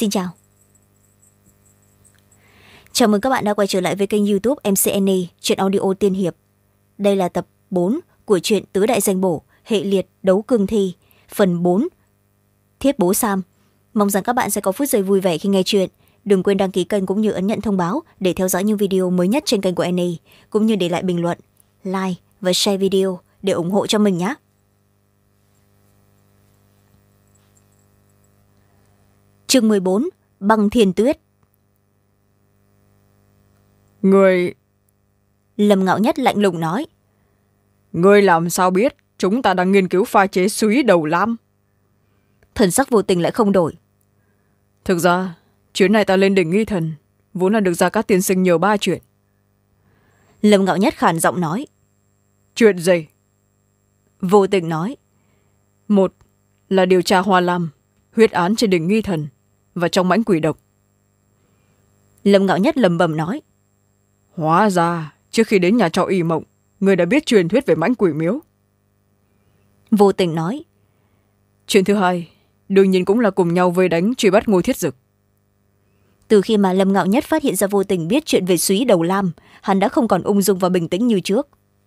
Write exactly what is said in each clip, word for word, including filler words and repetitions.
Xin chào. Chào mừng các bạn đã quay trở lại với kênh YouTube em xê en a truyện audio tiên hiệp. Đây là tập bốn của truyện Tứ Đại Danh Bổ hệ liệt đấu cương thi, phần bốn, Thiết Bố Sam. Mong rằng các bạn sẽ có phút giây vui vẻ khi nghe chuyện. Đừng quên đăng ký kênh cũng như ấn nhận thông báo để theo dõi những video mới nhất trên kênh của en a, cũng như để lại bình luận, like và share video để ủng hộ cho mình nhé. Chương mười bốn, Băng Thiên Tuyết. Người... Lâm Ngạo Nhất lạnh lùng nói. Người làm sao biết chúng ta đang nghiên cứu pha chế súy đầu lam? Thần sắc Vô Tình lại không đổi. Thực ra, chuyến này ta lên đỉnh Nghi Thần vốn là được Gia Cát tiên sinh nhờ ba chuyện. Lâm Ngạo Nhất khàn giọng nói. Chuyện gì? Vô Tình nói. Một là điều tra Hoa Lam, huyết án trên đỉnh Nghi Thần và trong mãnh quỷ độc. Lâm Ngạo Nhất lầm bầm nói. Hóa ra trước khi đến nhà trọ Y Mộng, người đã biết truyền thuyết về mãnh quỷ miếu. Vô Tình nói. Chuyện thứ hai đương nhiên cũng là cùng nhau vây đánh truy bắt Ngô Thiết Dực. Từ khi mà Lâm Ngạo Nhất phát hiện ra Vô Tình biết chuyện về súy đầu lam, hắn đã không còn ung dung và bình tĩnh như trước.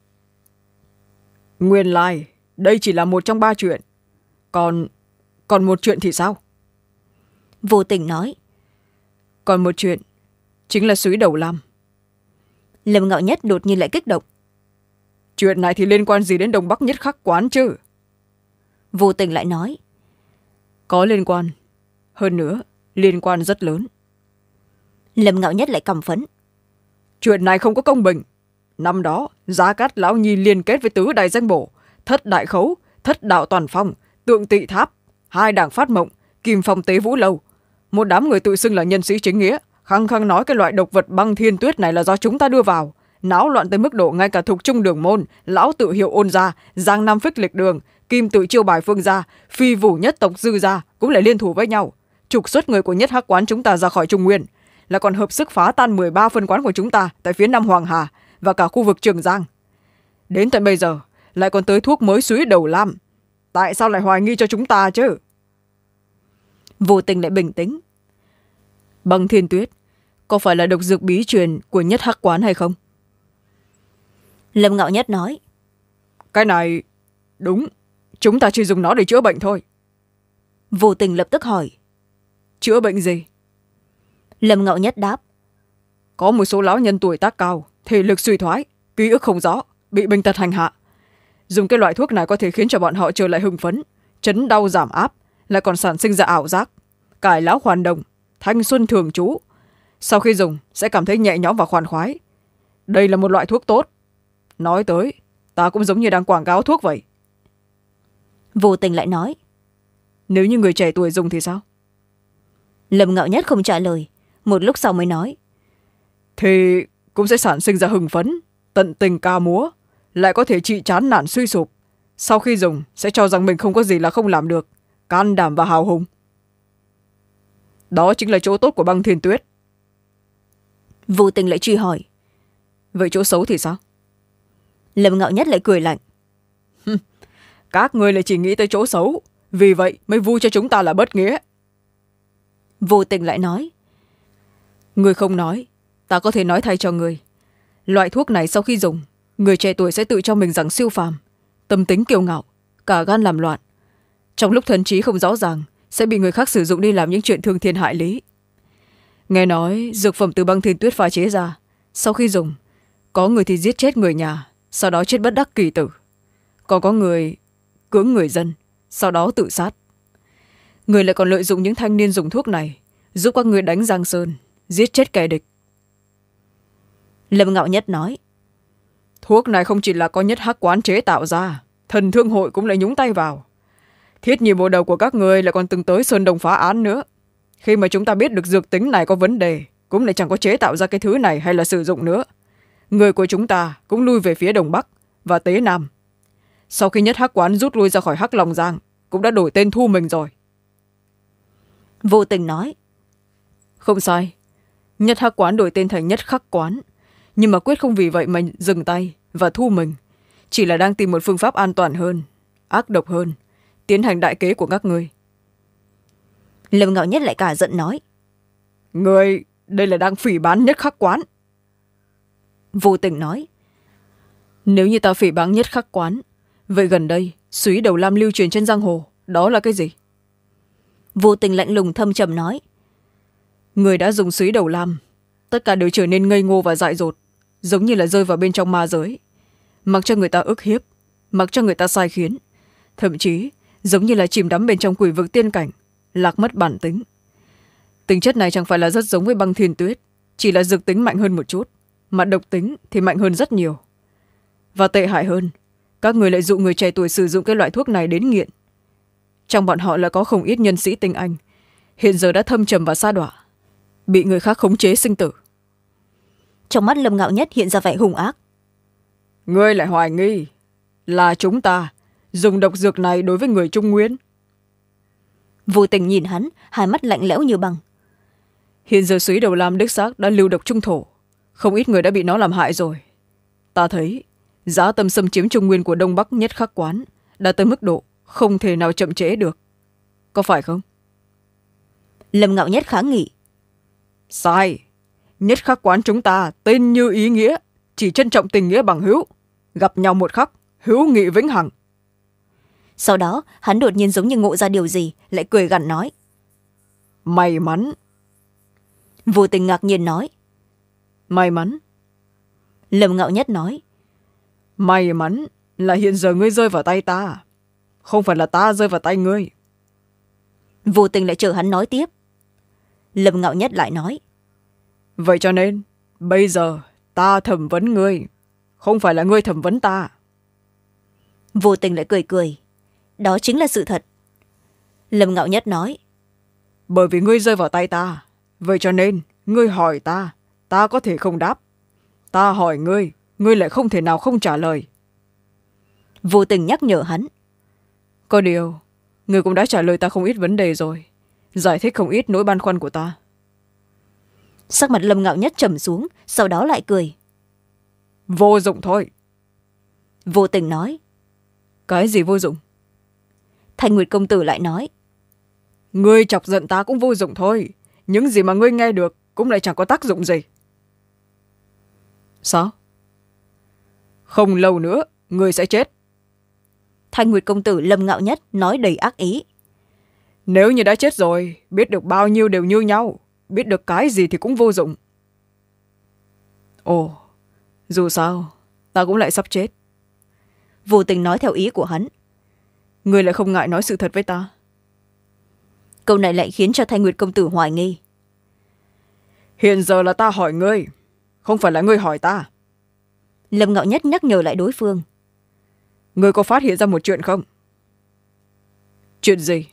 Nguyên lai đây chỉ là một trong ba chuyện. Còn còn một chuyện thì sao? Vô Tình nói. Còn một chuyện chính là súy đầu lam. Lâm Ngạo Nhất đột nhiên lại kích động. Chuyện này thì liên quan gì đến Đông Bắc Nhất Khắc quán chứ? Vô Tình lại nói. Có liên quan. Hơn nữa, liên quan rất lớn. Lâm Ngạo Nhất lại căm phẫn. Chuyện này không có công bình. Năm đó, Gia Cát Lão Nhi liên kết với Tứ Đại Danh Bổ, Thất Đại Khấu, Thất Đạo Toàn Phong, Tượng Tị Tháp, hai đảng Phát Mộng, Kim Phong Tế Vũ Lâu. Một đám người tự xưng là nhân sĩ chính nghĩa, khăng khăng nói cái loại độc vật băng thiên tuyết này là do chúng ta đưa vào. Náo loạn tới mức độ ngay cả Thục Trung Đường Môn, Lão Tự Hiệu Ôn Gia, Giang Nam Phích Lịch Đường, Kim Tự Chiêu Bài Phương Gia, Phi Vũ Nhất Tộc Dư Gia cũng lại liên thủ với nhau, trục xuất người của Nhất Hắc quán chúng ta ra khỏi Trung Nguyên, là còn hợp sức phá tan mười ba phân quán của chúng ta tại phía Nam Hoàng Hà và cả khu vực Trường Giang. Đến tận bây giờ lại còn tới thuốc mới súy đầu lam. Tại sao lại hoài nghi cho chúng ta chứ? Vô Tình lại bình tĩnh. Băng Thiên Tuyết có phải là độc dược bí truyền của Nhất Hắc quán hay không? Lâm Ngạo Nhất nói. Cái này đúng, chúng ta chỉ dùng nó để chữa bệnh thôi. Vô Tình lập tức hỏi. Chữa bệnh gì? Lâm Ngạo Nhất đáp. Có một số lão nhân tuổi tác cao, thể lực suy thoái, ký ức không rõ, bị bệnh tật hành hạ. Dùng cái loại thuốc này có thể khiến cho bọn họ trở lại hưng phấn, chấn đau giảm áp, lại còn sản sinh ra ảo giác, cải lão hoàn đồng, thanh xuân thường trú. Sau khi dùng sẽ cảm thấy nhẹ nhõm và khoan khoái. Đây là một loại thuốc tốt. Nói tới, ta cũng giống như đang quảng cáo thuốc vậy. Vô Tình lại nói. Nếu như người trẻ tuổi dùng thì sao? Lâm Ngạo Nhất không trả lời, một lúc sau mới nói. Thì cũng sẽ sản sinh ra hưng phấn, tận tình ca múa, lại có thể trị chán nản suy sụp. Sau khi dùng sẽ cho rằng mình không có gì là không làm được, can đảm và hào hùng. Đó chính là chỗ tốt của Băng Thiên Tuyết. Vô Tình lại truy hỏi. Vậy chỗ xấu thì sao? Lâm Ngạo Nhất lại cười lạnh. Các người lại chỉ nghĩ tới chỗ xấu, vì vậy mới vui cho chúng ta là bất nghĩa. Vô Tình lại nói. Người không nói, ta có thể nói thay cho người. Loại thuốc này sau khi dùng, người trẻ tuổi sẽ tự cho mình rằng siêu phàm, tâm tính kiêu ngạo, cả gan làm loạn. Trong lúc thần trí không rõ ràng, sẽ bị người khác sử dụng đi làm những chuyện thương thiên hại lý. Nghe nói dược phẩm từ Băng Thiên Tuyết pha chế ra, sau khi dùng, có người thì giết chết người nhà, sau đó chết bất đắc kỳ tử. Còn có người cưỡng người dân, sau đó tự sát. Người lại còn lợi dụng những thanh niên dùng thuốc này, giúp các người đánh Giang Sơn, giết chết kẻ địch. Lâm Ngạo Nhất nói. Thuốc này không chỉ là có Nhất Hắc quán chế tạo ra, Thần Thương Hội cũng lại nhúng tay vào. Thiết nhị bộ đầu của các người lại còn từng tới Sơn Đồng phá án nữa. Khi mà chúng ta biết được dược tính này có vấn đề, cũng lại chẳng có chế tạo ra cái thứ này hay là sử dụng nữa. Người của chúng ta cũng lui về phía Đông Bắc và Tế Nam. Sau khi Nhất Hắc quán rút lui ra khỏi Hắc Long Giang, cũng đã đổi tên thu mình rồi. Vô Tình nói. Không sai, Nhất Hắc quán đổi tên thành Nhất Khắc quán, nhưng mà quyết không vì vậy mà dừng tay và thu mình. Chỉ là đang tìm một phương pháp an toàn hơn, ác độc hơn, tiến hành đại kế của các ngươi. Lâm Ngạo Nhất lại cả giận nói. Người đây là đang phỉ báng Nhất Khắc Quán. Vô Tình nói. Nếu như ta phỉ báng Nhất Khắc Quán, vậy gần đây súy đầu lam lưu truyền trên giang hồ, đó là cái gì? Vô Tình lạnh lùng thâm trầm nói. Người đã dùng súy đầu lam, tất cả đều trở nên ngây ngô và dại dột, giống như là rơi vào bên trong ma giới, mặc cho người ta ức hiếp, mặc cho người ta sai khiến, thậm chí giống như là chìm đắm bên trong quỷ vực tiên cảnh, lạc mất bản tính. Tính chất này chẳng phải là rất giống với băng thiên tuyết, chỉ là dược tính mạnh hơn một chút, mà độc tính thì mạnh hơn rất nhiều. Và tệ hại hơn, các người lại dụ người trẻ tuổi sử dụng cái loại thuốc này đến nghiện. Trong bọn họ là có không ít nhân sĩ tinh anh, hiện giờ đã thâm trầm và sa đọa, bị người khác khống chế sinh tử. Trong mắt Lâm Ngạo Nhất hiện ra vẻ hung ác. Ngươi lại hoài nghi là chúng ta dùng độc dược này đối với người Trung Nguyên? Vô Tình nhìn hắn, hai mắt lạnh lẽo như băng. Hiện giờ súy đầu lam đích xác đã lưu độc trung thổ, không ít người đã bị nó làm hại rồi. Ta thấy dã tâm xâm chiếm Trung Nguyên của Đông Bắc Nhất Khắc Quán đã tới mức độ không thể nào chậm trễ được, có phải không? Lâm Ngạo Nhất kháng nghị. Sai. Nhất Khắc Quán chúng ta tên như ý nghĩa, chỉ trân trọng tình nghĩa bằng hữu, gặp nhau một khắc, hữu nghị vĩnh hằng. Sau đó hắn đột nhiên giống như ngộ ra điều gì, lại cười gằn nói. May mắn. Vô Tình ngạc nhiên nói. May mắn? Lâm Ngạo Nhất nói. May mắn là hiện giờ ngươi rơi vào tay ta, không phải là ta rơi vào tay ngươi. Vô Tình lại chờ hắn nói tiếp. Lâm Ngạo Nhất lại nói. Vậy cho nên bây giờ ta thẩm vấn ngươi, không phải là ngươi thẩm vấn ta. Vô Tình lại cười cười. Đó chính là sự thật. Lâm Ngạo Nhất nói. Bởi vì ngươi rơi vào tay ta, vậy cho nên ngươi hỏi ta, ta có thể không đáp. Ta hỏi ngươi, ngươi lại không thể nào không trả lời. Vô Tình nhắc nhở hắn. Có điều ngươi cũng đã trả lời ta không ít vấn đề rồi, giải thích không ít nỗi băn khoăn của ta. Sắc mặt Lâm Ngạo Nhất trầm xuống, sau đó lại cười. Vô dụng thôi. Vô Tình nói. Cái gì vô dụng? Thanh Nguyệt công tử lại nói. Ngươi chọc giận ta cũng vô dụng thôi, những gì mà ngươi nghe được cũng lại chẳng có tác dụng gì. Sao? Không lâu nữa ngươi sẽ chết. Thanh Nguyệt công tử Lâm Ngạo Nhất nói đầy ác ý. Nếu như đã chết rồi, biết được bao nhiêu đều như nhau, biết được cái gì thì cũng vô dụng. Ồ, dù sao ta cũng lại sắp chết. Vô Tình nói theo ý của hắn. Ngươi lại không ngại nói sự thật với ta. Câu này lại khiến cho Thanh Nguyệt công tử hoài nghi. Hiện giờ là ta hỏi ngươi, không phải là ngươi hỏi ta. Lâm Ngạo Nhất nhắc nhở lại đối phương. Ngươi có phát hiện ra một chuyện không? Chuyện gì?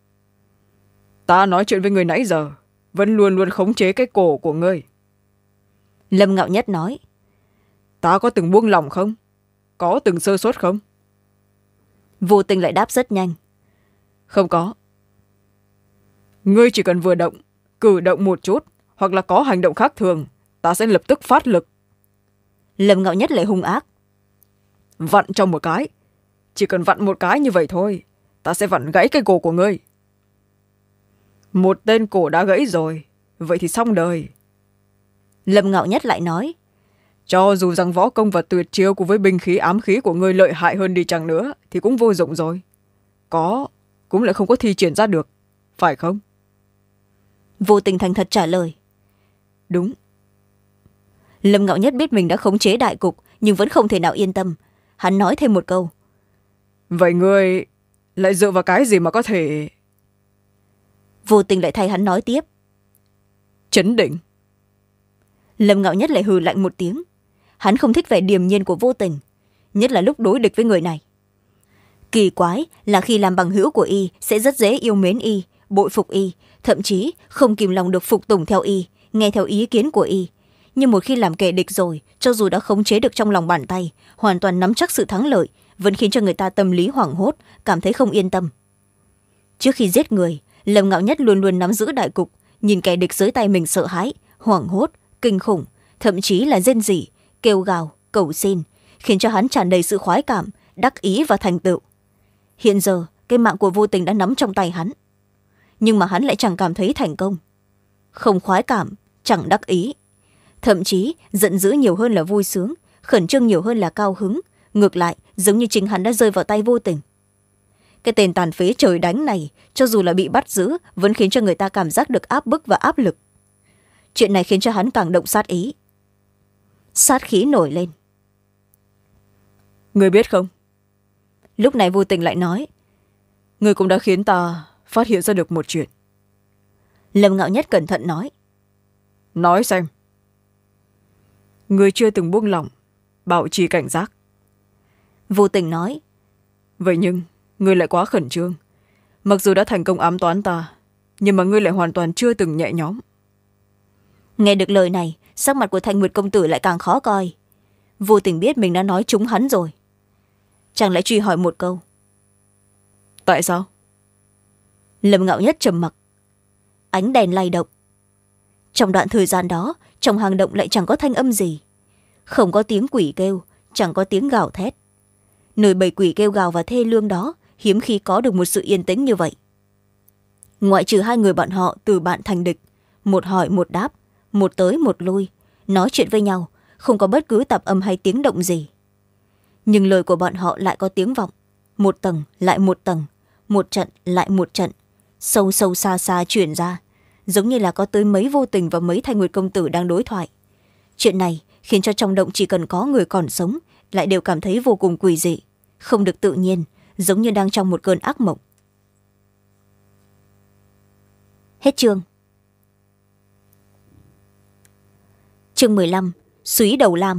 Ta nói chuyện với ngươi nãy giờ vẫn luôn luôn khống chế cái cổ của ngươi. Lâm Ngạo Nhất nói. Ta có từng buông lỏng không? Có từng sơ suất không? Vô Tình lại đáp rất nhanh. Không có. Ngươi chỉ cần vừa động, cử động một chút, hoặc là có hành động khác thường, ta sẽ lập tức phát lực. Lâm Ngạo Nhất lại hung ác. Vặn trong một cái. Chỉ cần vặn một cái như vậy thôi, ta sẽ vặn gãy cái cổ của ngươi. Một tên cổ đã gãy rồi, vậy thì xong đời. Lâm Ngạo Nhất lại nói. Cho dù rằng võ công và tuyệt chiêu cùng với binh khí ám khí của ngươi lợi hại hơn đi chăng nữa thì cũng vô dụng rồi. Có, cũng lại không có thi triển ra được, phải không? Vô Tình thành thật trả lời. Đúng. Lâm Ngạo Nhất biết mình đã khống chế đại cục, nhưng vẫn không thể nào yên tâm. Hắn nói thêm một câu. Vậy ngươi lại dựa vào cái gì mà có thể... Vô Tình lại thay hắn nói tiếp. Chấn định. Lâm Ngạo Nhất lại hừ lạnh một tiếng. Hắn không thích vẻ điềm nhiên của Vô Tình, nhất là lúc đối địch với người này. Kỳ quái là khi làm bằng hữu của y sẽ rất dễ yêu mến y, bội phục y, thậm chí không kìm lòng được phục tùng theo y, nghe theo ý kiến của y. Nhưng một khi làm kẻ địch rồi, cho dù đã khống chế được trong lòng bàn tay, hoàn toàn nắm chắc sự thắng lợi, vẫn khiến cho người ta tâm lý hoảng hốt, cảm thấy không yên tâm. Trước khi giết người, Lâm Ngạo Nhất luôn luôn nắm giữ đại cục, nhìn kẻ địch dưới tay mình sợ hãi, hoảng hốt, kinh khủng, thậm chí là rên rỉ, kêu gào, cầu xin, khiến cho hắn tràn đầy sự khoái cảm, đắc ý và thành tựu. Hiện giờ cái mạng của Vô Tình đã nắm trong tay hắn. nhưng mà hắn lại chẳng cảm thấy thành công. Không khoái cảm, chẳng đắc ý, thậm chí giận dữ nhiều hơn là vui sướng, khẩn trương nhiều hơn là cao hứng. Ngược lại giống như chính hắn đã rơi vào tay Vô Tình. Cái tên tàn phế trời đánh này cho dù là bị bắt giữ vẫn khiến cho người ta cảm giác được áp bức và áp lực. Chuyện này khiến cho hắn càng động sát ý, sát khí nổi lên. Người biết không, lúc này Vô Tình lại nói, người cũng đã khiến ta phát hiện ra được một chuyện. Lâm Ngạo Nhất cẩn thận nói. Nói xem. Người chưa từng buông lỏng bảo trì cảnh giác. Vô Tình nói. Vậy nhưng người lại quá khẩn trương. Mặc dù đã thành công ám toán ta, nhưng mà ngươi lại hoàn toàn chưa từng nhẹ nhõm. Nghe được lời này, sắc mặt của Thanh Nguyệt công tử lại càng khó coi. Vô Tình biết mình đã nói trúng hắn rồi, chàng lại truy hỏi một câu. Tại sao? Lâm Ngạo Nhất trầm mặc. Ánh đèn lay động. Trong đoạn thời gian đó, trong hang động lại chẳng có thanh âm gì. Không có tiếng quỷ kêu, chẳng có tiếng gào thét. Nơi bầy quỷ kêu gào và thê lương đó hiếm khi có được một sự yên tĩnh như vậy. Ngoại trừ hai người bọn họ từ bạn thành địch, một hỏi một đáp, một tới một lui, nói chuyện với nhau, không có bất cứ tạp âm hay tiếng động gì. Nhưng lời của bọn họ lại có tiếng vọng, một tầng lại một tầng, một trận lại một trận, sâu sâu xa xa chuyển ra, giống như là có tới mấy Vô Tình và mấy Thanh Nguyệt công tử đang đối thoại. Chuyện này khiến cho trong động chỉ cần có người còn sống lại đều cảm thấy vô cùng quỷ dị, không được tự nhiên, giống như đang trong một cơn ác mộng. Hết chương. Chương mười lăm. Súy đầu lam.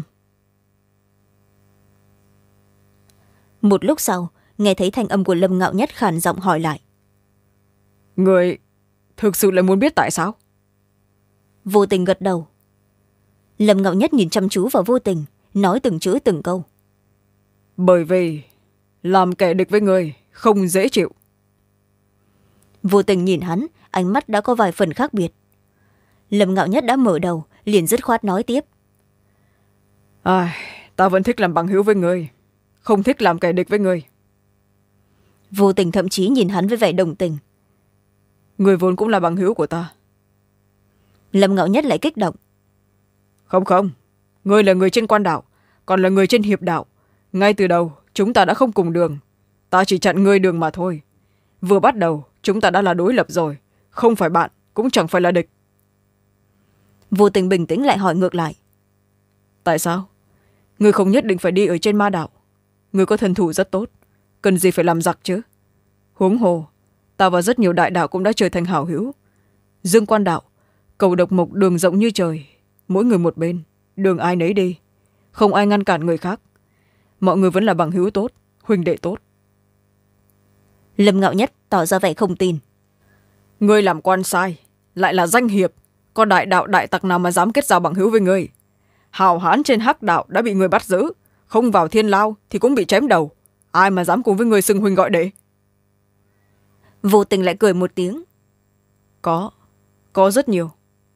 Một lúc sau, nghe thấy thanh âm của Lâm Ngạo Nhất khàn giọng hỏi lại. Người thực sự lại muốn biết tại sao? Vô Tình gật đầu. Lâm Ngạo Nhất nhìn chăm chú vào Vô Tình, nói từng chữ từng câu. Bởi vì làm kẻ địch với người không dễ chịu. Vô Tình nhìn hắn, ánh mắt đã có vài phần khác biệt. Lâm Ngạo Nhất đã mở đầu, liền dứt khoát nói tiếp. À, ta vẫn thích làm bằng hữu với người, không thích làm kẻ địch với người. Vô Tình thậm chí nhìn hắn với vẻ đồng tình. Người vốn cũng là bằng hữu của ta. Lâm Ngạo Nhất lại kích động. Không không, người là người trên quan đạo, còn là người trên hiệp đạo. Ngay từ đầu chúng ta đã không cùng đường, ta chỉ chặn ngươi đường mà thôi. Vừa bắt đầu chúng ta đã là đối lập rồi, không phải bạn cũng chẳng phải là địch. Vô Tình bình tĩnh lại hỏi ngược lại. Tại sao? Người không nhất định phải đi ở trên ma đạo. Người có thần thủ rất tốt, cần gì phải làm giặc chứ? Huống hồ, ta và rất nhiều đại đạo cũng đã trở thành hảo hữu. Dương quan đạo, cầu độc mộc đường rộng như trời, mỗi người một bên, đường ai nấy đi, không ai ngăn cản người khác. Mọi người vẫn là bằng hữu tốt, huynh đệ tốt. Lâm Ngạo Nhất tỏ ra vẻ không tin. Ngươi làm quan sai, lại là danh hiệp, có đại đạo đại tặc nào mà dám kết giao bằng hữu với ngươi? Hào hán trên hắc đạo đã bị người bắt giữ, không vào thiên lao thì cũng bị chém đầu. Ai mà dám cùng với người xưng huynh gọi đệ? Vô Tình lại cười một tiếng. Có, có rất nhiều.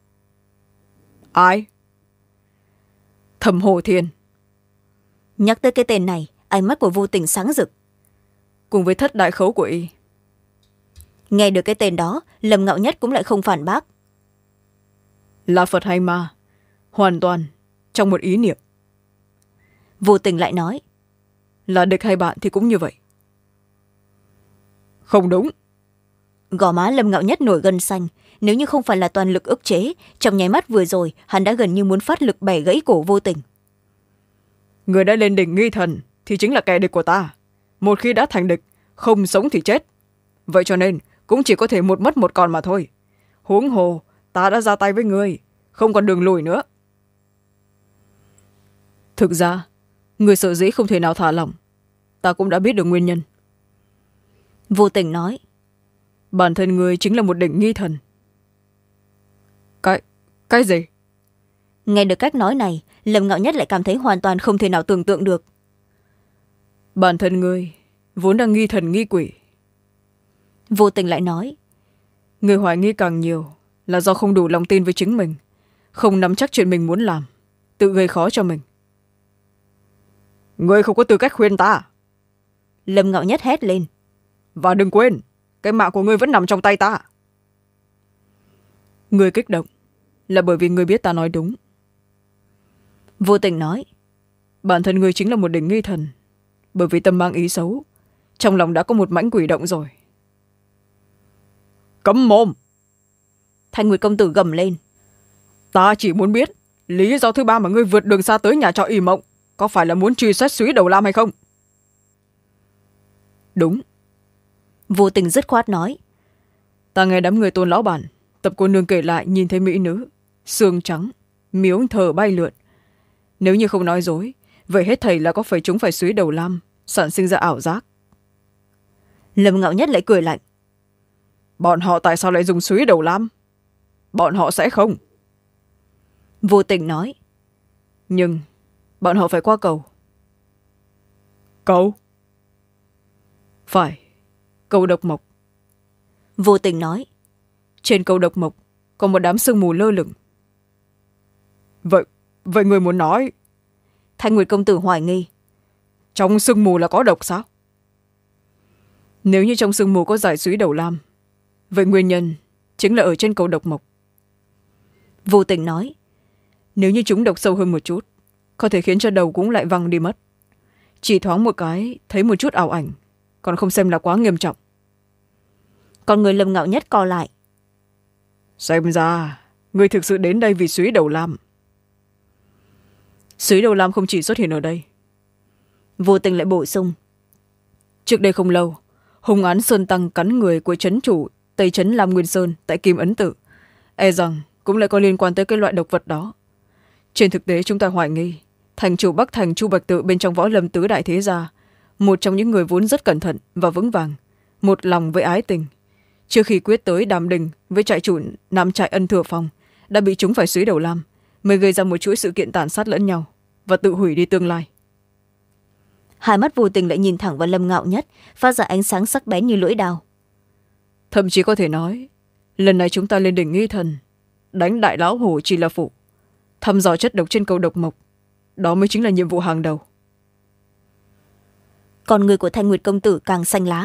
Ai? Thẩm Hồ Thiên. Nhắc tới cái tên này, ánh mắt của Vô Tình sáng rực. Cùng với thất đại khấu của y. Nghe được cái tên đó, Lâm Ngạo Nhất cũng lại không phản bác. Là Phật hay ma, hoàn toàn trong một ý niệm. Vô Tình lại nói. Là địch hay bạn thì cũng như vậy. Không đúng. Gò má Lâm Ngạo Nhất nổi gân xanh. Nếu như không phải là toàn lực ức chế, trong nháy mắt vừa rồi hắn đã gần như muốn phát lực bẻ gãy cổ Vô Tình. Người đã lên đỉnh nghi thần thì chính là kẻ địch của ta. Một khi đã thành địch, không sống thì chết. Vậy cho nên cũng chỉ có thể một mất một còn mà thôi. Huống hồ, ta đã ra tay với người, không còn đường lùi nữa. Thực ra, người sợ dĩ không thể nào thả lỏng, ta cũng đã biết được nguyên nhân. Vô Tình nói. Bản thân người chính là một đỉnh nghi thần. Cái... cái gì? Nghe được cách nói này, Lâm Ngạo Nhất lại cảm thấy hoàn toàn không thể nào tưởng tượng được. Bản thân người vốn đang nghi thần nghi quỷ. Vô Tình lại nói. Người hoài nghi càng nhiều là do không đủ lòng tin với chính mình, không nắm chắc chuyện mình muốn làm, tự gây khó cho mình. Người không có tư cách khuyên ta. Lâm Ngạo Nhất hét lên. Và đừng quên, cái mạng của ngươi vẫn nằm trong tay ta. Người kích động là bởi vì người biết ta nói đúng. Vô Tình nói. Bản thân người chính là một đỉnh nghi thần, bởi vì tâm mang ý xấu, trong lòng đã có một mãnh quỷ động rồi. Cấm mồm! Thanh Nguyệt công tử gầm lên. Ta chỉ muốn biết lý do thứ ba mà ngươi vượt đường xa tới nhà trọ ỉ mộng có phải là muốn truy xét Súy Đầu Lam hay không? Đúng. Vô Tình dứt khoát nói. Ta nghe đám người Tôn lão bản tập cô nương kể lại nhìn thấy mỹ nữ xương trắng miếu thờ bay lượn. Nếu như không nói dối, vậy hết thầy là có phải chúng phải Súy Đầu Lam sản sinh ra ảo giác. Lâm Ngạo Nhất lại cười lạnh. Bọn họ tại sao lại dùng Súy Đầu Lam? Bọn họ sẽ không. Vô Tình nói. Nhưng bọn họ phải qua cầu. Cầu? Phải, cầu Độc Mộc. Vô Tình nói. Trên cầu Độc Mộc có một đám sương mù lơ lửng. Vậy, vậy người muốn nói? Thanh Nguyệt công tử hoài nghi. Trong sương mù là có độc sao? Nếu như trong sương mù có giải Súy Đầu Lam, vậy nguyên nhân chính là ở trên cầu Độc Mộc. Vô Tình nói. Nếu như chúng độc sâu hơn một chút, có thể khiến cho đầu cũng lại văng đi mất. Chỉ thoáng một cái thấy một chút ảo ảnh, còn không xem là quá nghiêm trọng. Còn người Lâm Ngạo Nhất co lại. Xem ra người thực sự đến đây vì Súy Đầu Lam. Súy Đầu Lam không chỉ xuất hiện ở đây. Vô Tình lại bổ sung. Trước đây không lâu, hung án Sơn Tăng cắn người của trấn chủ Tây Trấn Lam Nguyên Sơn tại Kim Ấn Tự, e rằng cũng lại có liên quan tới cái loại độc vật đó. Trên thực tế chúng ta hoài nghi thành chủ Bắc Thành Chu Bạch Tự bên trong võ lâm tứ đại thế gia, một trong những người vốn rất cẩn thận và vững vàng, một lòng với ái tình, trước khi quyết tới đàm đình với trại chủ Nam trại Ân Thừa Phong, đã bị chúng phải Súy Đầu Lam, mới gây ra một chuỗi sự kiện tàn sát lẫn nhau và tự hủy đi tương lai. Hai mắt Vô Tình lại nhìn thẳng vào Lâm Ngạo Nhất, phát ra ánh sáng sắc bén như lưỡi đao. Thậm chí có thể nói, lần này chúng ta lên đỉnh nghi thần, đánh đại lão hổ chỉ là phụ, thăm dò chất độc trên cầu Độc Mộc, đó mới chính là nhiệm vụ hàng đầu. Còn người của Thanh Nguyệt công tử càng xanh lá.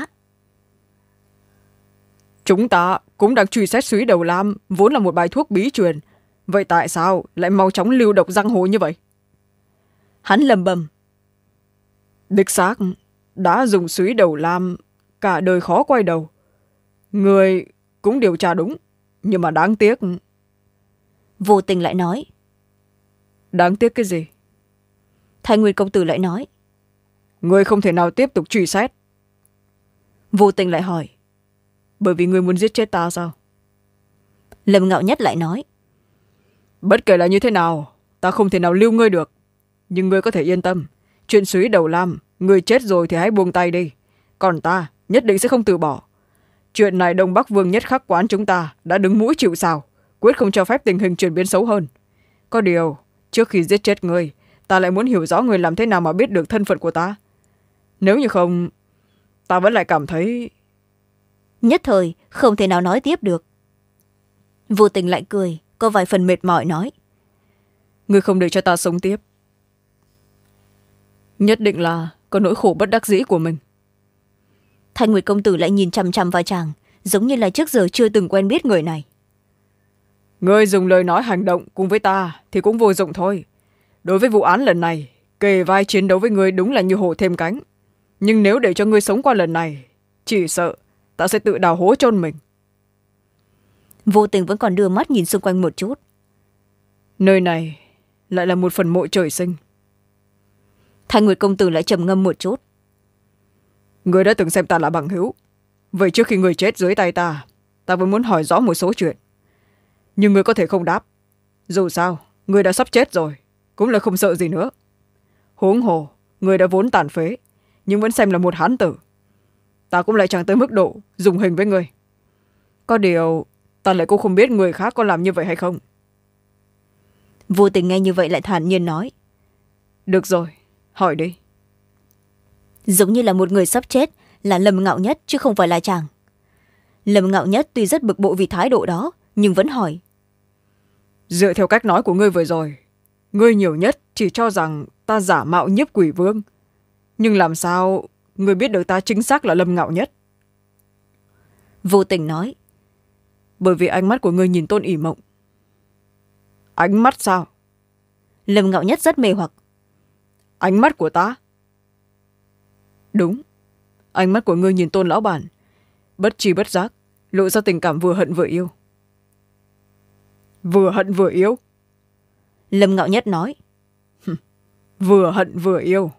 Chúng ta cũng đang truy xét Súy Đầu Lam, vốn là một bài thuốc bí truyền, vậy tại sao lại mau chóng lưu độc giang hồ như vậy? Hắn lầm bầm. Đích xác đã dùng Súy Đầu Lam, cả đời khó quay đầu. Người cũng điều tra đúng, nhưng mà đáng tiếc. Vô Tình lại nói. Đáng tiếc cái gì? Thanh Nguyệt công tử lại nói. Người không thể nào tiếp tục truy xét. Vô Tình lại hỏi. Bởi vì người muốn giết chết ta sao? Lâm Ngạo Nhất lại nói. Bất kể là như thế nào, ta không thể nào lưu ngươi được. Nhưng ngươi có thể yên tâm, chuyện Súy Đầu Lam, ngươi chết rồi thì hãy buông tay đi. Còn ta nhất định sẽ không từ bỏ. Chuyện này Đông Bắc Vương Nhất Khắc quán chúng ta đã đứng mũi chịu sào, quyết không cho phép tình hình chuyển biến xấu hơn. Có điều, trước khi giết chết ngươi, ta lại muốn hiểu rõ người làm thế nào mà biết được thân phận của ta. Nếu như không, ta vẫn lại cảm thấy... Nhất thời không thể nào nói tiếp được. Vô Tình lại cười, có vài phần mệt mỏi nói. Ngươi không để cho ta sống tiếp, nhất định là có nỗi khổ bất đắc dĩ của mình. Thanh Nguyệt công tử lại nhìn chằm chằm vào chàng, giống như là trước giờ chưa từng quen biết người này. Ngươi dùng lời nói hành động cùng với ta thì cũng vô dụng thôi. Đối với vụ án lần này, kề vai chiến đấu với ngươi đúng là như hổ thêm cánh. Nhưng nếu để cho ngươi sống qua lần này, chỉ sợ ta sẽ tự đào hố chôn mình. Vô Tình vẫn còn đưa mắt nhìn xung quanh một chút. Nơi này lại là một phần mộ trời sinh. Thanh Nguyệt công tử lại trầm ngâm một chút. Ngươi đã từng xem ta là bằng hữu, vậy trước khi ngươi chết dưới tay ta, ta vẫn muốn hỏi rõ một số chuyện. Nhưng ngươi có thể không đáp. Dù sao, ngươi đã sắp chết rồi, cũng là không sợ gì nữa. Huống hồ, ngươi đã vốn tàn phế, nhưng vẫn xem là một hán tử. Ta cũng lại chẳng tới mức độ dùng hình với ngươi. Có điều, ta lại cũng không biết người khác có làm như vậy hay không. Vô Tình nghe như vậy lại thản nhiên nói. Được rồi, hỏi đi. Giống như là một người sắp chết, là Lâm Ngạo Nhất chứ không phải là chàng. Lâm Ngạo Nhất tuy rất bực bội vì thái độ đó, nhưng vẫn hỏi. Dựa theo cách nói của ngươi vừa rồi, ngươi nhiều nhất chỉ cho rằng ta giả mạo Nhiếp Quỷ Vương. Nhưng làm sao ngươi biết được ta chính xác là Lâm Ngạo Nhất? Vô Tình nói. bởi vì ánh mắt của ngươi nhìn Tôn ỉ mộng. Ánh mắt sao? Lâm Ngạo Nhất rất mê hoặc. Ánh mắt của ta? Đúng, ánh mắt của ngươi nhìn Tôn lão bản, bất tri bất giác lộ ra tình cảm vừa hận vừa yêu. Vừa hận vừa yêu? Lâm Ngạo Nhất nói. Vừa hận vừa yêu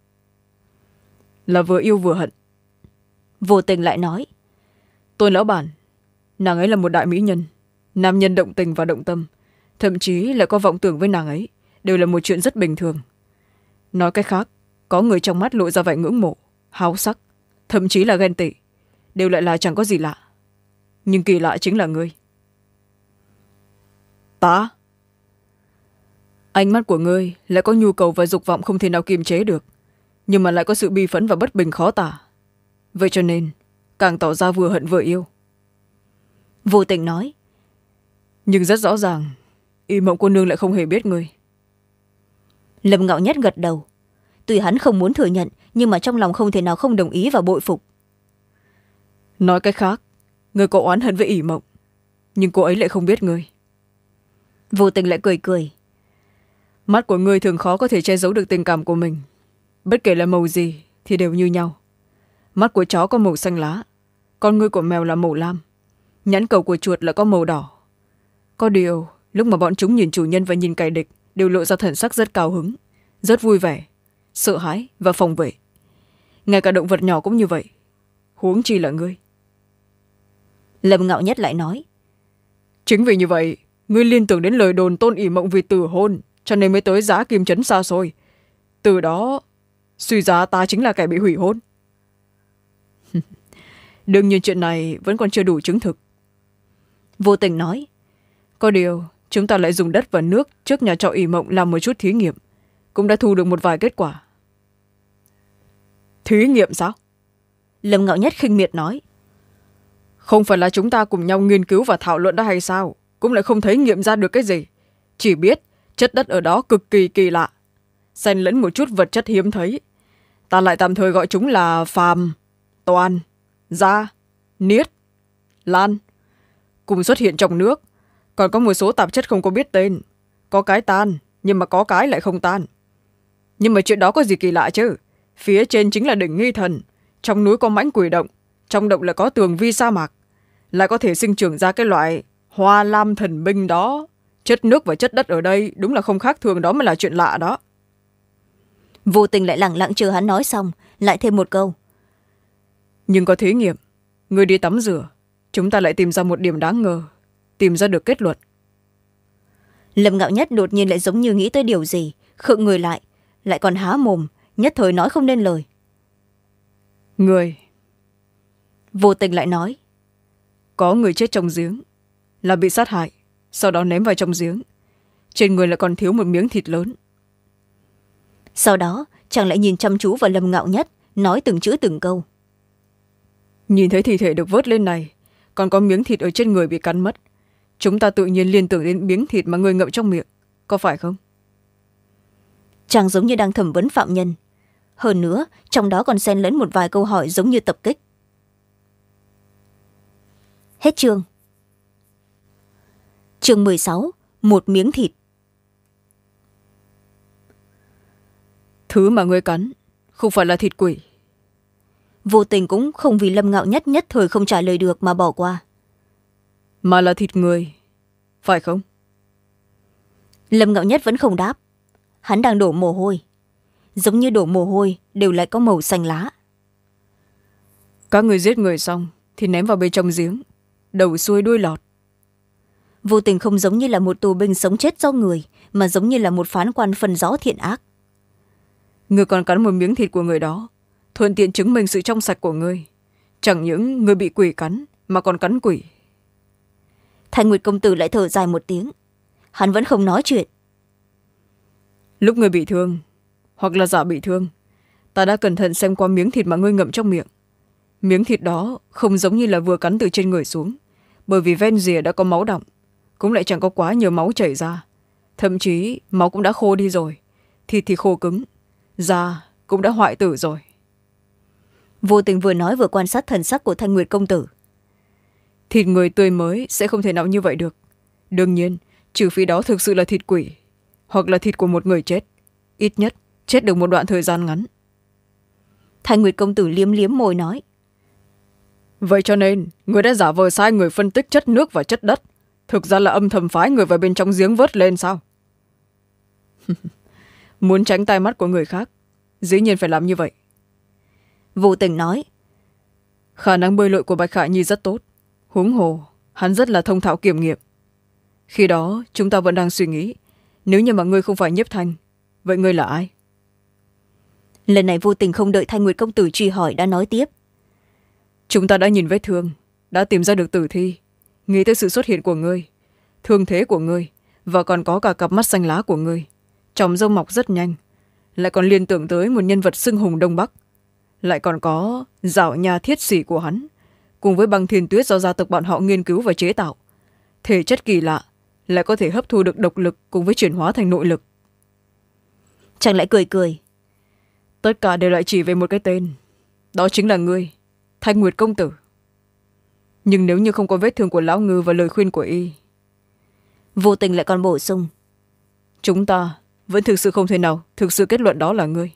là vừa yêu vừa hận. Vô Tình lại nói. Tôn lão bản, nàng ấy là một đại mỹ nhân, nam nhân động tình và động tâm, thậm chí lại có vọng tưởng với nàng ấy, đều là một chuyện rất bình thường. Nói cách khác, có người trong mắt lộ ra vẻ ngưỡng mộ, háo sắc, thậm chí là ghen tị, đều lại là chẳng có gì lạ. Nhưng kỳ lạ chính là ngươi. Ta? Ánh mắt của ngươi lại có nhu cầu và dục vọng không thể nào kiềm chế được, nhưng mà lại có sự bi phẫn và bất bình khó tả. Vậy cho nên càng tỏ ra vừa hận vừa yêu. Vô Tình nói. Nhưng rất rõ ràng Y Mộng cô nương lại không hề biết ngươi. Lâm Ngạo Nhất gật đầu. Tuy hắn không muốn thừa nhận, nhưng mà trong lòng không thể nào không đồng ý và bội phục. Nói cách khác, ngươi có oán hận với ỷ Mộng, nhưng cô ấy lại không biết ngươi. Vô Tình lại cười cười. Mắt của ngươi thường khó có thể che giấu được tình cảm của mình. Bất kể là màu gì thì đều như nhau. Mắt của chó có màu xanh lá, con ngươi của mèo là màu lam, nhãn cầu của chuột là có màu đỏ. Có điều lúc mà bọn chúng nhìn chủ nhân và nhìn kẻ địch đều lộ ra thần sắc rất cao hứng, rất vui vẻ, sợ hãi và phòng vệ. Ngay cả động vật nhỏ cũng như vậy, huống chi là ngươi. Lâm Ngạo Nhất lại nói. Chính vì như vậy, ngươi liên tưởng đến lời đồn Tôn ỷ Mộng vì từ hôn, cho nên mới tới Giá Kim Trấn xa xôi. Từ đó suy ra ta chính là kẻ bị hủy hôn. Đương nhiên chuyện này vẫn còn chưa đủ chứng thực. Vô Tình nói. Có điều chúng ta lại dùng đất và nước trước nhà trọ ỷ Mộng làm một chút thí nghiệm, cũng đã thu được một vài kết quả. Thí nghiệm sao? Lâm Ngạo Nhất khinh miệt nói. Không phải là chúng ta cùng nhau nghiên cứu và thảo luận đó hay sao? Cũng lại không thấy nghiệm ra được cái gì. Chỉ biết chất đất ở đó cực kỳ kỳ lạ, xen lẫn một chút vật chất hiếm thấy. Ta lại tạm thời gọi chúng là phàm, toàn, gia, niết, lan, cùng xuất hiện trong nước. Còn có một số tạp chất không có biết tên, có cái tan nhưng mà có cái lại không tan. Nhưng mà chuyện đó có gì kỳ lạ chứ? Phía trên chính là đỉnh Nghi Thần, trong núi có mãnh quỷ động, trong động lại có tường vi sa mạc, lại có thể sinh trưởng ra cái loại hoa lam thần binh đó. Chất nước và chất đất ở đây đúng là không khác thường, đó mới là chuyện lạ đó. Vô Tình lại lẳng lặng chờ hắn nói xong, lại thêm một câu. Nhưng có thí nghiệm, người đi tắm rửa, chúng ta lại tìm ra một điểm đáng ngờ, tìm ra được kết luận. Lâm Ngạo Nhất đột nhiên lại giống như nghĩ tới điều gì, khựng người lại, lại còn há mồm, nhất thời nói không nên lời. Người. Vô Tình lại nói. Có người chết trong giếng, là bị sát hại, sau đó ném vào trong giếng. Trên người lại còn thiếu một miếng thịt lớn. Sau đó chàng lại nhìn chăm chú vào Lâm Ngạo Nhất, nói từng chữ từng câu. Nhìn thấy thi thể được vớt lên này, còn có miếng thịt ở trên người bị cắn mất, chúng ta tự nhiên liên tưởng đến miếng thịt mà người ngậm trong miệng, có phải không? Chàng giống như đang thẩm vấn phạm nhân. Hơn nữa trong đó còn xen lẫn một vài câu hỏi giống như tập kích. Hết chương. Chương mười sáu. Một miếng thịt. Thứ mà ngươi cắn không phải là thịt quỷ. Vô Tình cũng không vì Lâm Ngạo Nhất nhất thời không trả lời được mà bỏ qua. Mà là thịt người, phải không? Lâm Ngạo Nhất vẫn không đáp. Hắn đang đổ mồ hôi. Giống như đổ mồ hôi đều lại có màu xanh lá. Các người giết người xong thì ném vào bên trong giếng, đầu xuôi đuôi lọt. Vô Tình không giống như là một tù binh sống chết do người, mà giống như là một phán quan phân rõ thiện ác. Người còn cắn một miếng thịt của người đó, thuận tiện chứng minh sự trong sạch của ngươi. Chẳng những người bị quỷ cắn mà còn cắn quỷ. Thanh Nguyệt công tử lại thở dài một tiếng. Hắn vẫn không nói chuyện. Lúc người bị thương hoặc là giả bị thương, ta đã cẩn thận xem qua miếng thịt mà ngươi ngậm trong miệng. Miếng thịt đó không giống như là vừa cắn từ trên người xuống, bởi vì ven rìa đã có máu đọng, cũng lại chẳng có quá nhiều máu chảy ra. Thậm chí máu cũng đã khô đi rồi, thịt thì khô cứng, da cũng đã hoại tử rồi. Vô Tình vừa nói vừa quan sát thần sắc của Thanh Nguyệt công tử. thịt người tươi mới sẽ không thể nào như vậy được. Đương nhiên trừ phi đó thực sự là thịt quỷ hoặc là thịt của một người chết, ít nhất chết được một đoạn thời gian ngắn. Thanh Nguyệt công tử liếm liếm môi nói. Vậy cho nên người đã giả vờ sai người phân tích chất nước và chất đất, thực ra là âm thầm phái người vào bên trong giếng vớt lên sao? Muốn tránh tai mắt của người khác, dĩ nhiên phải làm như vậy. Vô Tình nói. Khả năng bơi lội của Bạch Khả Nhi rất tốt, huống hồ hắn rất là thông thạo kiểm nghiệm. Khi đó chúng ta vẫn đang suy nghĩ, nếu như mà ngươi không phải Nhiếp Thanh, vậy ngươi là ai? Lần này Vô Tình không đợi Thanh Nguyệt công tử truy hỏi đã nói tiếp. Chúng ta đã nhìn vết thương, đã tìm ra được tử thi, nghĩ tới sự xuất hiện của ngươi, thương thế của ngươi, và còn có cả cặp mắt xanh lá của ngươi. Tròm râu mọc rất nhanh, lại còn liên tưởng tới một nhân vật xưng hùng Đông Bắc, lại còn có dạo nhà thiết sĩ của hắn, cùng với băng thiên tuyết do gia tộc bọn họ nghiên cứu và chế tạo. Thể chất kỳ lạ, lại có thể hấp thu được độc lực cùng với chuyển hóa thành nội lực. Chàng lại cười cười. Tất cả đều lại chỉ về một cái tên, đó chính là ngươi, Thanh Nguyệt công tử. Nhưng nếu như không có vết thương của lão ngư và lời khuyên của y, Vô Tình lại còn bổ sung, chúng ta vẫn thực sự không thể nào thực sự kết luận đó là ngươi.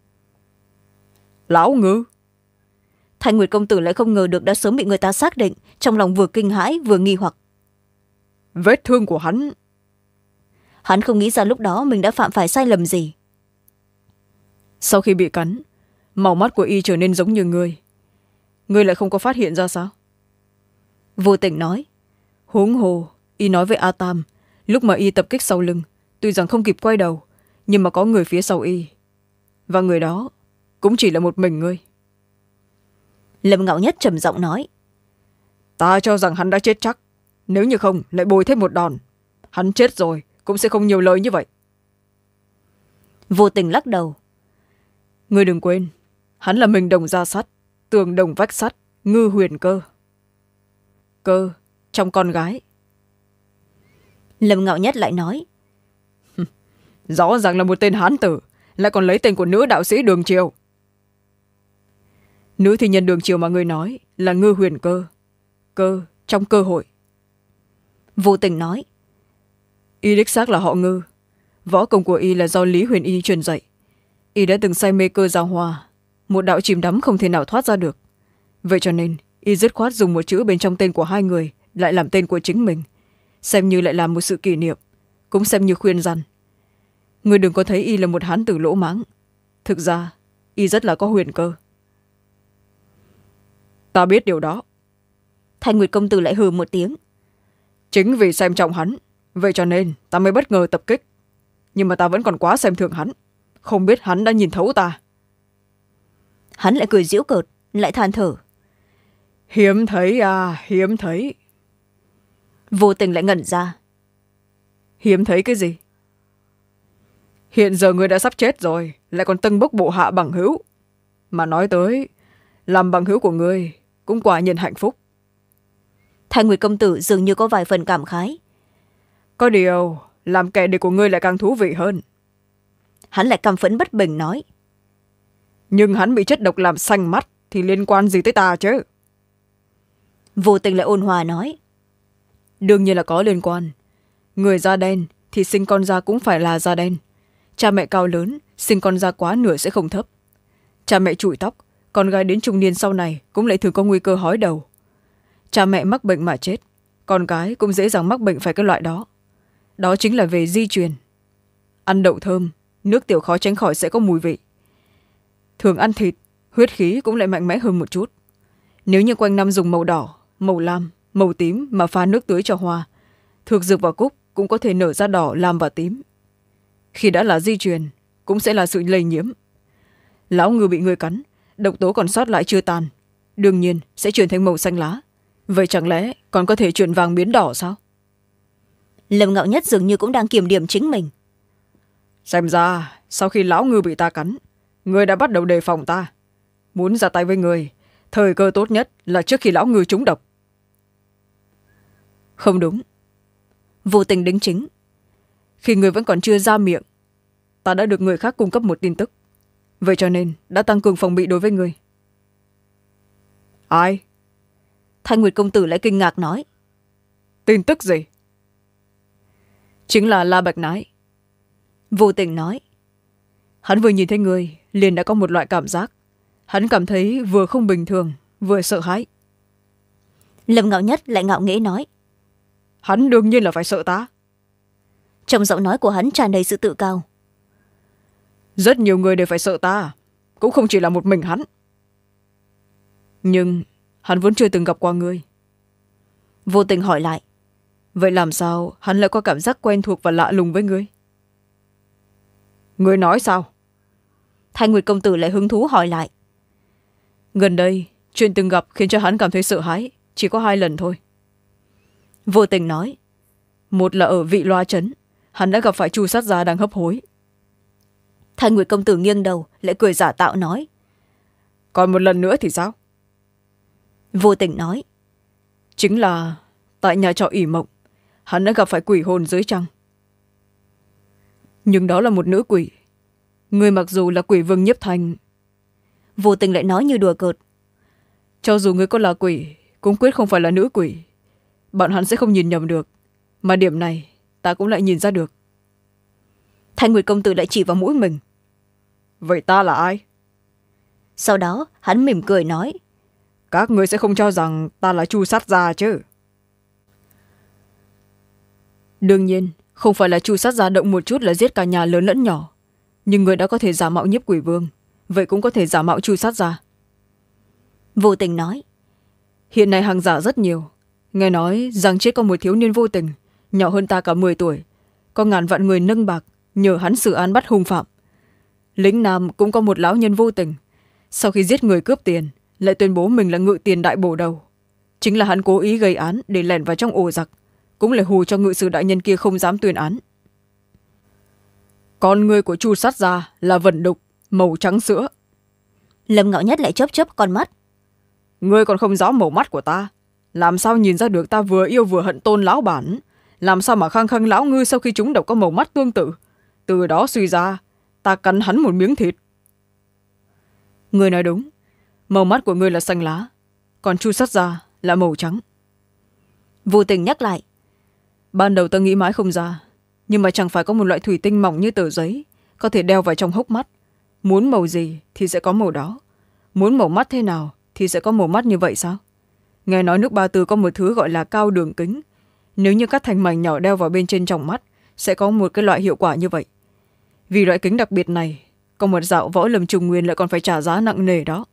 Lão ngư? Thanh Nguyệt công tử lại không ngờ được đã sớm bị người ta xác định, trong lòng vừa kinh hãi vừa nghi hoặc. Vết thương của hắn? Hắn không nghĩ ra lúc đó mình đã phạm phải sai lầm gì. Sau khi bị cắn, màu mắt của y trở nên giống như ngươi. Ngươi lại không có phát hiện ra sao? Vô Tình nói. Huống hồ y nói với A Tam, lúc mà y tập kích sau lưng, tuy rằng không kịp quay đầu, nhưng mà có người phía sau y, và người đó cũng chỉ là một mình ngươi. Lâm Ngạo Nhất trầm giọng nói. Ta cho rằng hắn đã chết chắc, nếu như không lại bồi thêm một đòn. Hắn chết rồi cũng sẽ không nhiều lời như vậy. Vô Tình lắc đầu. Ngươi đừng quên, hắn là mình đồng gia sắt, tường đồng vách sắt, ngư huyền cơ. Cơ trong con gái. Lâm Ngạo Nhất lại nói. Rõ ràng là một tên hán tử, lại còn lấy tên của nữ đạo sĩ Đường Triều. Nữ thi nhân Đường Triều mà ngươi nói là ngư huyền cơ. Cơ trong cơ hội. Vô Tình nói. Y đích xác là họ Ngư. Võ công của y là do Lý Huyền Y truyền dạy. Y đã từng say mê cơ giao hoa, một đạo chìm đắm không thể nào thoát ra được. Vậy cho nên y dứt khoát dùng một chữ bên trong tên của hai người lại làm tên của chính mình, xem như lại làm một sự kỷ niệm, cũng xem như khuyên răn. Người đừng có thấy y là một hán tử lỗ mãng, thực ra y rất là có huyền cơ. Ta biết điều đó. Thanh Nguyệt công tử lại hừ một tiếng. Chính vì xem trọng hắn, vậy cho nên ta mới bất ngờ tập kích. Nhưng mà ta vẫn còn quá xem thường hắn, không biết hắn đã nhìn thấu ta. Hắn lại cười giễu cợt, lại than thở. Hiếm thấy à, hiếm thấy. Vô Tình lại ngẩn ra. Hiếm thấy cái gì? Hiện giờ người đã sắp chết rồi, lại còn tâng bốc bộ hạ bằng hữu. Mà nói tới, làm bằng hữu của người cũng quả nhiên hạnh phúc. Thanh Nguyệt công tử dường như có vài phần cảm khái. Có điều, làm kẻ địch của ngươi lại càng thú vị hơn. Hắn lại căm phẫn bất bình nói. Nhưng hắn bị chất độc làm xanh mắt thì liên quan gì tới ta chứ? Vô Tình lại ôn hòa nói. Đương nhiên là có liên quan. Người da đen thì sinh con da cũng phải là da đen. Cha mẹ cao lớn, sinh con da quá nửa sẽ không thấp. Cha mẹ chủi tóc, con gái đến trung niên sau này cũng lại thường có nguy cơ hói đầu. Cha mẹ mắc bệnh mà chết, con gái cũng dễ dàng mắc bệnh phải cái loại đó. Đó chính là về di truyền. Ăn đậu thơm, nước tiểu khó tránh khỏi sẽ có mùi vị. Thường ăn thịt, huyết khí cũng lại mạnh mẽ hơn một chút. Nếu như quanh năm dùng màu đỏ, màu lam, màu tím mà pha nước tưới cho hoa, thực dược và cúc cũng có thể nở ra đỏ, lam và tím. Khi đã là di truyền, cũng sẽ là sự lây nhiễm. Lão ngư bị người cắn, độc tố còn sót lại chưa tan, đương nhiên sẽ chuyển thành màu xanh lá. Vậy chẳng lẽ còn có thể chuyển vàng biến đỏ sao? Lâm Ngạo Nhất dường như cũng đang kiểm điểm chính mình. Xem ra sau khi lão ngư bị ta cắn, người đã bắt đầu đề phòng ta. Muốn ra tay với người, thời cơ tốt nhất là trước khi lão ngư trúng độc. Không đúng. Vô Tình đính chính. Khi người vẫn còn chưa ra miệng, ta đã được người khác cung cấp một tin tức. Vậy cho nên đã tăng cường phòng bị đối với người. Ai? Thanh Nguyệt công tử lại kinh ngạc nói. Tin tức gì? Chính là La Bạch Nái. Vô Tình nói. Hắn vừa nhìn thấy người liền đã có một loại cảm giác. Hắn cảm thấy vừa không bình thường vừa sợ hãi. Lâm Ngạo Nhất lại ngạo nghễ nói. Hắn đương nhiên là phải sợ ta. Trong giọng nói của hắn tràn đầy sự tự cao. Rất nhiều người đều phải sợ ta, cũng không chỉ là một mình hắn. Nhưng hắn vẫn chưa từng gặp qua ngươi. Vô Tình hỏi lại. Vậy làm sao hắn lại có cảm giác quen thuộc và lạ lùng với ngươi? Ngươi nói sao? Thanh Nguyệt công tử lại hứng thú hỏi lại. Gần đây chuyện từng gặp khiến cho hắn cảm thấy sợ hãi chỉ có hai lần thôi. Vô Tình nói. Một là ở Vị Loa Trấn, hắn đã gặp phải Chu sát gia đang hấp hối. Thanh Nguyệt công tử nghiêng đầu lại cười giả tạo nói. Còn một lần nữa thì sao? Vô Tình nói. Chính là tại nhà trọ ỉ mộng, hắn đã gặp phải quỷ hồn dưới trăng. Nhưng đó là một nữ quỷ. Người mặc dù là quỷ vương Nhiếp Thành. Vô Tình lại nói như đùa cợt. Cho dù người có là quỷ cũng quyết không phải là nữ quỷ. Bọn hắn sẽ không nhìn nhầm được. Mà điểm này ta cũng lại nhìn ra được. Thanh Nguyệt công tử lại chỉ vào mũi mình. Vậy ta là ai? Sau đó hắn mỉm cười nói. Các người sẽ không cho rằng ta là Chu sát gia chứ? Đương nhiên không phải là Chu sát gia động một chút là giết cả nhà lớn lẫn nhỏ. Nhưng người đã có thể giả mạo Nhiếp Quỷ Vương, vậy cũng có thể giả mạo Chu sát gia. Vô Tình nói. Hiện nay hàng giả rất nhiều. Nghe nói rằng chết có một thiếu niên vô tình, nhỏ hơn ta cả mười tuổi, có ngàn vạn người nâng bạc nhờ hắn xử án bắt hung phạm. Lĩnh Nam cũng có một lão nhân vô tình, sau khi giết người cướp tiền lại tuyên bố mình là ngự tiền đại bổ đầu. Chính là hắn cố ý gây án để lẻn vào trong ổ giặc, cũng là hù cho ngự sử đại nhân kia không dám tuyên án. Con người của Chu sát gia là vẩn đục, màu trắng sữa. Lâm Ngạo Nhất lại chớp chớp con mắt. Ngươi còn không rõ màu mắt của ta, làm sao nhìn ra được ta vừa yêu vừa hận Tôn lão bản? Làm sao mà khăng khăng lão ngư sau khi chúng độc có màu mắt tương tự? Từ đó suy ra ta cắn hắn một miếng thịt. Ngươi nói đúng, màu mắt của ngươi là xanh lá, còn Chu sát gia là màu trắng. Vô Tình nhắc lại. Ban đầu ta nghĩ mãi không ra, nhưng mà chẳng phải có một loại thủy tinh mỏng như tờ giấy có thể đeo vào trong hốc mắt. Muốn màu gì thì sẽ có màu đó, muốn màu mắt thế nào thì sẽ có màu mắt như vậy sao? Nghe nói nước Ba Tư có một thứ gọi là cao đường kính, nếu như cắt thành mảnh nhỏ đeo vào bên trên tròng mắt sẽ có một cái loại hiệu quả như vậy. Vì loại kính đặc biệt này, có một dạo võ lâm trùng nguyên lại còn phải trả giá nặng nề đó.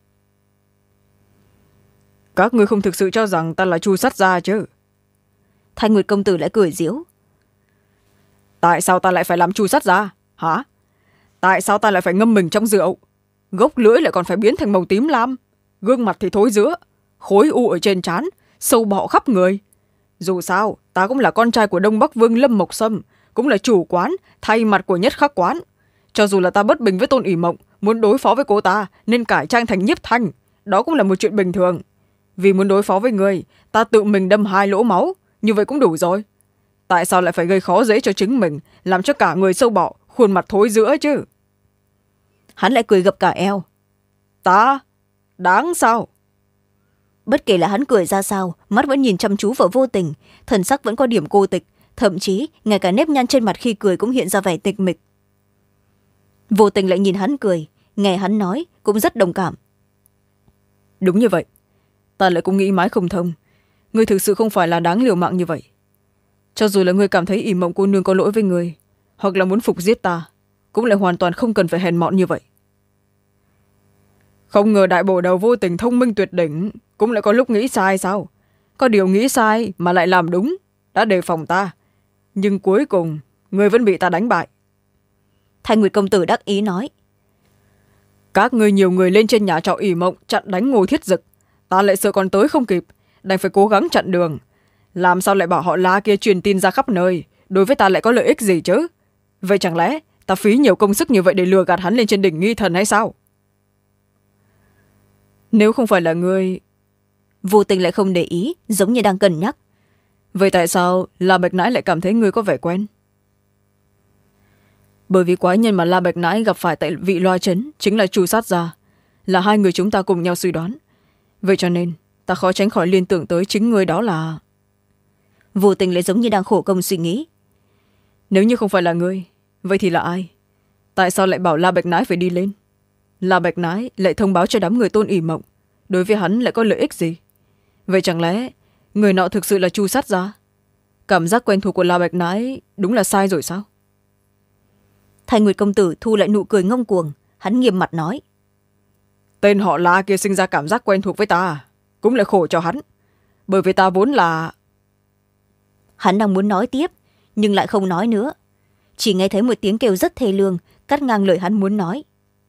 Các ngươi không thực sự cho rằng ta là Chu sát gia chứ? Thanh Nguyệt công tử lại cười giễu. Tại sao ta lại phải làm Chu sát gia hả? Tại sao ta lại phải ngâm mình trong rượu, gốc lưỡi lại còn phải biến thành màu tím lam, gương mặt thì thối rữa, khối u ở trên trán, sâu bọ khắp người? Dù sao ta cũng là con trai của Đông Bắc Vương Lâm Mộc Sâm, cũng là chủ quán thay mặt của Nhất Khắc quán. Cho dù là ta bất bình với Tôn ỉ mộng, muốn đối phó với cô ta nên cải trang thành Nhiếp Thanh, đó cũng là một chuyện bình thường. Vì muốn đối phó với người, ta tự mình đâm hai lỗ máu, như vậy cũng đủ rồi. Tại sao lại phải gây khó dễ cho chính mình, làm cho cả người sâu bọ, khuôn mặt thối rữa chứ? Hắn lại cười gập cả eo. Ta? Đáng sao? Bất kể là hắn cười ra sao, mắt vẫn nhìn chăm chú vào Vô Tình, thần sắc vẫn có điểm cô tịch, thậm chí ngay cả nếp nhăn trên mặt khi cười cũng hiện ra vẻ tịch mịch. Vô Tình lại nhìn hắn cười, nghe hắn nói cũng rất đồng cảm. Đúng như vậy, ta lại cũng nghĩ mãi không thông. Ngươi thực sự không phải là đáng liều mạng như vậy. Cho dù là ngươi cảm thấy ỉ mộng cô nương có lỗi với ngươi, hoặc là muốn phục giết ta, cũng lại hoàn toàn không cần phải hèn mọn như vậy. Không ngờ đại bổ đầu Vô Tình thông minh tuyệt đỉnh, cũng lại có lúc nghĩ sai sao? Có điều nghĩ sai mà lại làm đúng, đã đề phòng ta. Nhưng cuối cùng ngươi vẫn bị ta đánh bại. Thanh Nguyệt công tử đắc ý nói. Các ngươi nhiều người lên trên nhà trọ ỉ mộng chặn đánh Ngô Thiết Dực, ta lại sợ còn tới không kịp, đành phải cố gắng chặn đường. Làm sao lại bảo họ La kia truyền tin ra khắp nơi, đối với ta lại có lợi ích gì chứ? Vậy chẳng lẽ ta phí nhiều công sức như vậy để lừa gạt hắn lên trên đỉnh nghi thần hay sao? Nếu không phải là ngươi... Vô Tình lại không để ý, giống như đang cân nhắc. Vậy tại sao La Bạch Nãi lại cảm thấy ngươi có vẻ quen? Bởi vì quái nhân mà La Bạch Nãi gặp phải tại Vị Loa Trấn chính là Chu sát gia, là hai người chúng ta cùng nhau suy đoán. Vậy cho nên ta khó tránh khỏi liên tưởng tới chính người đó là... Vô Tình lại giống như đang khổ công suy nghĩ. Nếu như không phải là ngươi, vậy thì là ai? Tại sao lại bảo La Bạch Nái phải đi lên? La Bạch Nái lại thông báo cho đám người Tôn ỉ Mộng, đối với hắn lại có lợi ích gì? Vậy chẳng lẽ người nọ thực sự là Chu Sát Gia? Cảm giác quen thuộc của La Bạch Nái đúng là sai rồi sao? Thanh Nguyệt công tử thu lại nụ cười ngông cuồng, hắn nghiêm mặt nói. Tên họ La kia sinh ra cảm giác quen thuộc với ta, cũng lại khổ cho hắn, bởi vì ta vốn là... Hắn đang muốn nói tiếp nhưng lại không nói nữa, chỉ nghe thấy một tiếng kêu rất thê lương cắt ngang lời hắn muốn nói.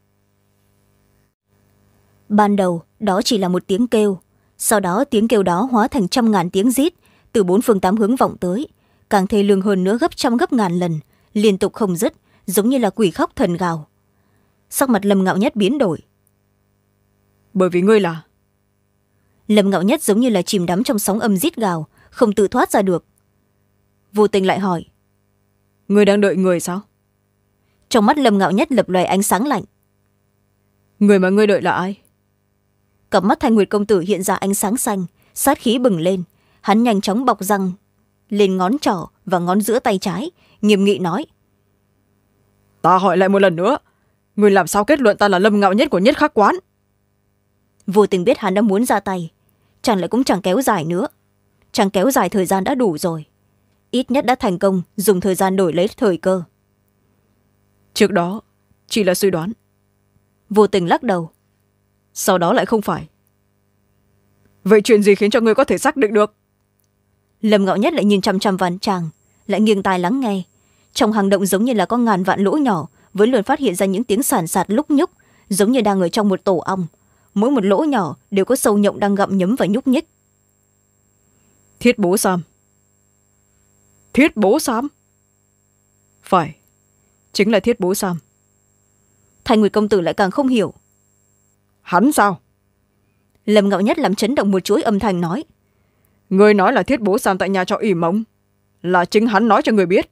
Ban đầu đó chỉ là một tiếng kêu, sau đó tiếng kêu đó hóa thành trăm ngàn tiếng rít từ bốn phương tám hướng vọng tới, càng thê lương hơn nữa gấp trăm gấp ngàn lần, liên tục không dứt, giống như là quỷ khóc thần gào. Sắc mặt Lâm Ngạo Nhất biến đổi. Bởi vì ngươi là... Lâm Ngạo Nhất giống như là chìm đắm trong sóng âm rít gào, không tự thoát ra được. Vô Tình lại hỏi. Ngươi đang đợi người sao? Trong mắt Lâm Ngạo Nhất lập lòe ánh sáng lạnh. Người mà ngươi đợi là ai? Cặp mắt Thanh Nguyệt công tử hiện ra ánh sáng xanh, sát khí bừng lên. Hắn nhanh chóng bọc răng lên ngón trỏ và ngón giữa tay trái, nghiêm nghị nói. Ta hỏi lại một lần nữa, ngươi làm sao kết luận ta là Lâm Ngạo Nhất của Nhất Khắc Quán? Vô Tình biết hắn đã muốn ra tay, chẳng lại cũng chẳng kéo dài nữa. Chẳng kéo dài thời gian đã đủ rồi, ít nhất đã thành công dùng thời gian đổi lấy thời cơ. Trước đó chỉ là suy đoán. Vô Tình lắc đầu. Sau đó lại không phải. Vậy chuyện gì khiến cho ngươi có thể xác định được? Lâm Ngạo Nhất lại nhìn chăm chăm vào chàng, lại nghiêng tai lắng nghe. Trong hang động giống như là có ngàn vạn lỗ nhỏ, vẫn luôn phát hiện ra những tiếng sàn sạt lúc nhúc, giống như đang ở trong một tổ ong. Mỗi một lỗ nhỏ đều có sâu nhộng đang gặm nhấm và nhúc nhích. Thiết Bố Sam. Thiết Bố Sam? Phải, chính là Thiết Bố Sam. Thanh Nguyệt công tử lại càng không hiểu. Hắn sao? Lâm Ngạo Nhất làm chấn động một chuỗi âm thanh nói. Ngươi nói là Thiết Bố Sam tại nhà trọ ỉ Mộng, là chính hắn nói cho người biết.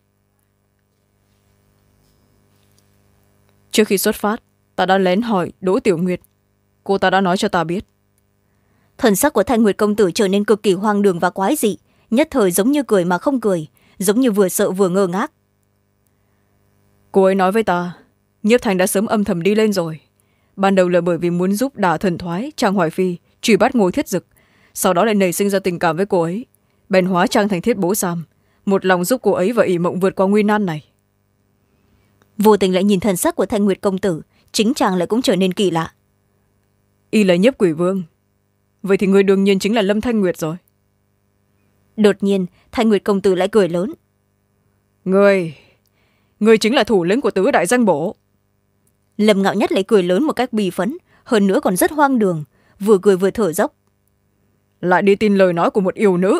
Trước khi xuất phát, ta đã lén hỏi Đỗ Tiểu Nguyệt, cô ta đã nói cho ta biết. Thần sắc của Thanh Nguyệt công tử trở nên cực kỳ hoang đường và quái dị, nhất thời giống như cười mà không cười, giống như vừa sợ vừa ngơ ngác. Cô ấy nói với ta, Nhiếp Thành đã sớm âm thầm đi lên rồi. Ban đầu là bởi vì muốn giúp đả thần thoái Trang Hoài Phi truy bắt Ngô Thiết Dực, sau đó lại nảy sinh ra tình cảm với cô ấy, bèn hóa trang thành Thiết Bố Sam, một lòng giúp cô ấy và ỉ Mộng vượt qua nguy nan này. Vô Tình lại nhìn thần sắc của Thanh Nguyệt công tử, chính chàng lại cũng trở nên kỳ lạ. Y là Nhiếp Quỷ Vương, vậy thì người đương nhiên chính là Lâm Thanh Nguyệt rồi. Đột nhiên Thanh Nguyệt công tử lại cười lớn. Người người chính là thủ lĩnh của tứ đại danh bổ. Lâm Ngạo Nhất lại cười lớn một cách bì phấn, hơn nữa còn rất hoang đường, vừa cười vừa thở dốc. Lại đi tin lời nói của một yêu nữ.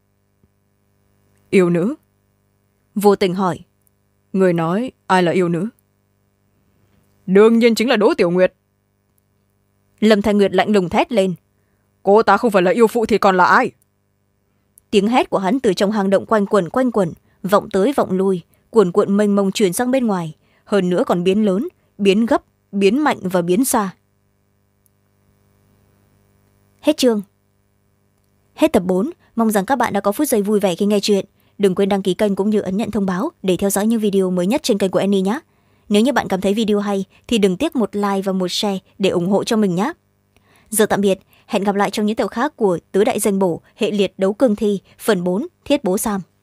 Yêu nữ? Vô Tình hỏi. Người nói ai là yêu nữ? Đương nhiên chính là Đỗ Tiểu Nguyệt. Lâm Thanh Nguyệt lạnh lùng thét lên. Cô ta không phải là yêu phụ thì còn là ai? Tiếng hét của hắn từ trong hang động quanh quẩn quanh quẩn, vọng tới vọng lui, cuồn cuộn mênh mông truyền sang bên ngoài, hơn nữa còn biến lớn, biến gấp, biến mạnh và biến xa. Hết chương. Hết tập bốn. Mong rằng các bạn đã có phút giây vui vẻ khi nghe chuyện. Đừng quên đăng ký kênh cũng như ấn nhận thông báo để theo dõi những video mới nhất trên kênh của Annie nhé. Nếu như bạn cảm thấy video hay thì đừng tiếc một like và một share để ủng hộ cho mình nhé. Giờ tạm biệt, hẹn gặp lại trong những tập khác của Tứ Đại Danh Bổ hệ liệt đấu cương thi phần bốn Thiết Bố Sam.